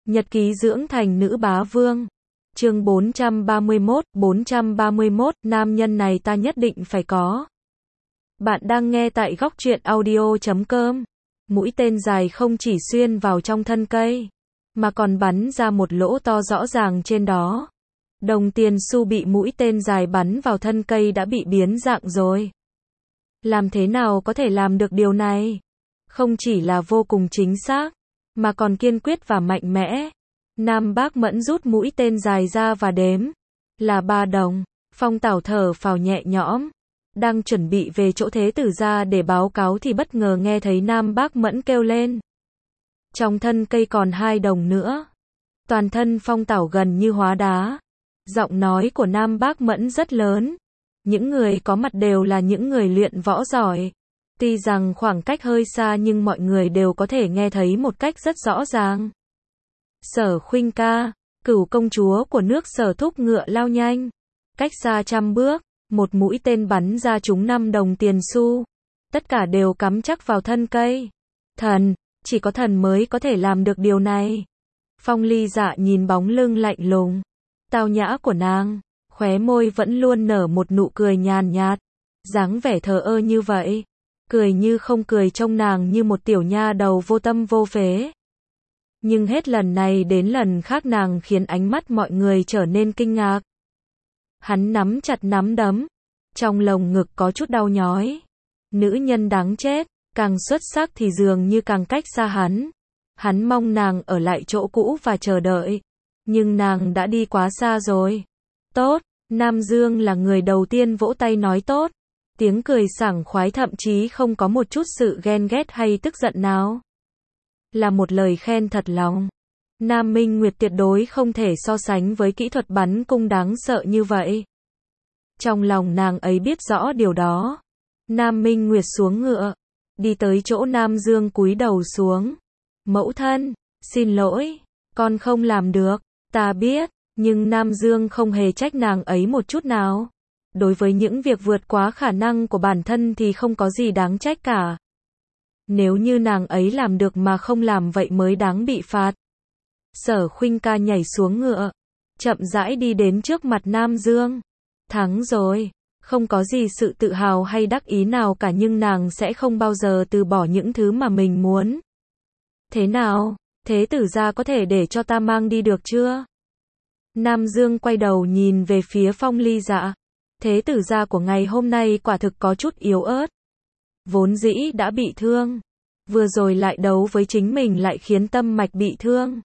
Nhật ký dưỡng thành nữ bá vương. Chương 431, nam nhân này ta nhất định phải có. Bạn đang nghe tại góc truyện audio.com. Mũi tên dài không chỉ xuyên vào trong thân cây, mà còn bắn ra một lỗ to rõ ràng trên đó. Đồng tiền xu bị mũi tên dài bắn vào thân cây đã bị biến dạng rồi. Làm thế nào có thể làm được điều này? Không chỉ là vô cùng chính xác, mà còn kiên quyết và mạnh mẽ. Nam Bác Mẫn rút mũi tên dài ra và đếm. Là 3 đồng. Phong Tảo thở phào nhẹ nhõm. Đang chuẩn bị về chỗ Thế Tử gia để báo cáo thì bất ngờ nghe thấy Nam Bác Mẫn kêu lên. Trong thân cây còn 2 đồng nữa. Toàn thân Phong Tảo gần như hóa đá. Giọng nói của Nam Bác Mẫn rất lớn. Những người có mặt đều là những người luyện võ giỏi. Tuy rằng khoảng cách hơi xa nhưng mọi người đều có thể nghe thấy một cách rất rõ ràng. Sở Khuynh ca, Cửu công chúa của nước Sở thúc ngựa lao nhanh. Cách xa 100 bước, một mũi tên bắn ra trúng 5 đồng tiền xu. Tất cả đều cắm chắc vào thân cây. Thần, chỉ có thần mới có thể làm được điều này. Phong Ly Dạ nhìn bóng lưng lạnh lùng, tao nhã của nàng, khóe môi vẫn luôn nở một nụ cười nhàn nhạt. Dáng vẻ thờ ơ như vậy, cười như không cười trông nàng như một tiểu nha đầu vô tâm vô phế. Nhưng hết lần này đến lần khác nàng khiến ánh mắt mọi người trở nên kinh ngạc. Hắn nắm chặt nắm đấm, trong lồng ngực có chút đau nhói. Nữ nhân đáng chết, càng xuất sắc thì dường như càng cách xa hắn. Hắn mong nàng ở lại chỗ cũ và chờ đợi, nhưng nàng đã đi quá xa rồi. Tốt, Nam Dương là người đầu tiên vỗ tay nói tốt. Tiếng cười sảng khoái thậm chí không có một chút sự ghen ghét hay tức giận nào. Là một lời khen thật lòng. Nam Minh Nguyệt tuyệt đối không thể so sánh với kỹ thuật bắn cung đáng sợ như vậy. Trong lòng nàng ấy biết rõ điều đó. Nam Minh Nguyệt xuống ngựa, đi tới chỗ Nam Dương cúi đầu xuống. Mẫu thân, xin lỗi, con không làm được, ta biết, nhưng Nam Dương không hề trách nàng ấy một chút nào. Đối với những việc vượt quá khả năng của bản thân thì không có gì đáng trách cả. Nếu như nàng ấy làm được mà không làm vậy mới đáng bị phạt. Sở Khuynh ca nhảy xuống ngựa, chậm rãi đi đến trước mặt Nam Dương. Thắng rồi, không có gì sự tự hào hay đắc ý nào cả nhưng nàng sẽ không bao giờ từ bỏ những thứ mà mình muốn. Thế nào, Thế Tử gia có thể để cho ta mang đi được chưa? Nam Dương quay đầu nhìn về phía Phong Ly Dạ. Thế Tử gia của ngày hôm nay quả thực có chút yếu ớt. Vốn dĩ đã bị thương, vừa rồi lại đấu với chính mình lại khiến tâm mạch bị thương.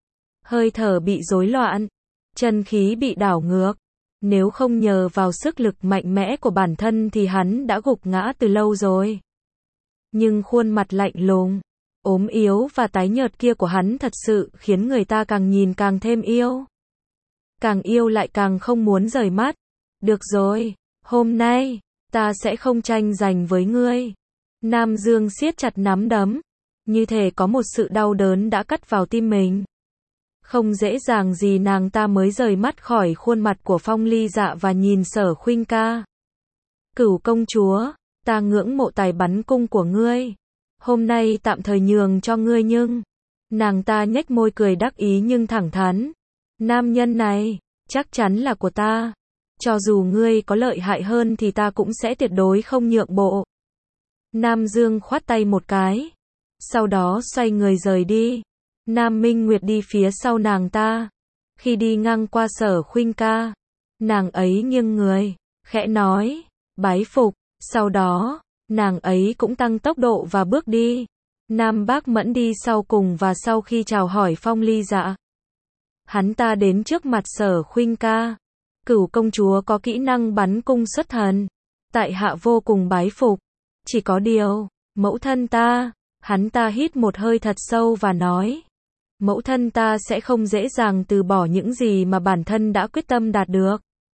Hơi thở bị rối loạn, chân khí bị đảo ngược. Nếu không nhờ vào sức lực mạnh mẽ của bản thân thì hắn đã gục ngã từ lâu rồi. Nhưng khuôn mặt lạnh lùng, ốm yếu và tái nhợt kia của hắn thật sự khiến người ta càng nhìn càng thêm yêu. Càng yêu lại càng không muốn rời mắt. Được rồi, hôm nay, ta sẽ không tranh giành với ngươi. Nam Dương siết chặt nắm đấm, như thể có một sự đau đớn đã cắt vào tim mình. Không dễ dàng gì nàng ta mới rời mắt khỏi khuôn mặt của Phong Ly Dạ và nhìn Sở Khuynh ca. Cửu công chúa, ta ngưỡng mộ tài bắn cung của ngươi. Hôm nay tạm thời nhường cho ngươi nhưng... Nàng ta nhếch môi cười đắc ý nhưng thẳng thắn. Nam nhân này, chắc chắn là của ta. Cho dù ngươi có lợi hại hơn thì ta cũng sẽ tuyệt đối không nhượng bộ. Nam Dương khoát tay một cái, sau đó xoay người rời đi. Nam Minh Nguyệt đi phía sau nàng ta. Khi đi ngang qua Sở Khuynh ca, nàng ấy nghiêng người, khẽ nói, bái phục. Sau đó, nàng ấy cũng tăng tốc độ và bước đi. Nam Bác Mẫn đi sau cùng và sau khi chào hỏi Phong Ly Dạ, hắn ta đến trước mặt Sở Khuynh ca. Cửu công chúa có kỹ năng bắn cung xuất thần, tại hạ vô cùng bái phục. Chỉ có điều, mẫu thân ta, hắn ta hít một hơi thật sâu và nói, mẫu thân ta sẽ không dễ dàng từ bỏ những gì mà bản thân đã quyết tâm đạt được.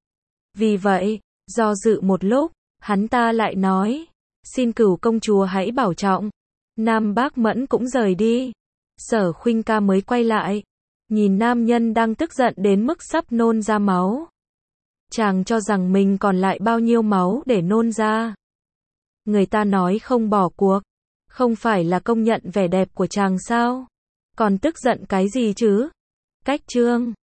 Vì vậy, do dự một lúc, hắn ta lại nói, xin Cửu công chúa hãy bảo trọng. Nam Bác Mẫn cũng rời đi. Sở Khuynh ca mới quay lại, nhìn nam nhân đang tức giận đến mức sắp nôn ra máu. Chàng cho rằng mình còn lại bao nhiêu máu để nôn ra. Người ta nói không bỏ cuộc, không phải là công nhận vẻ đẹp của chàng sao? Còn tức giận cái gì chứ? Cách chương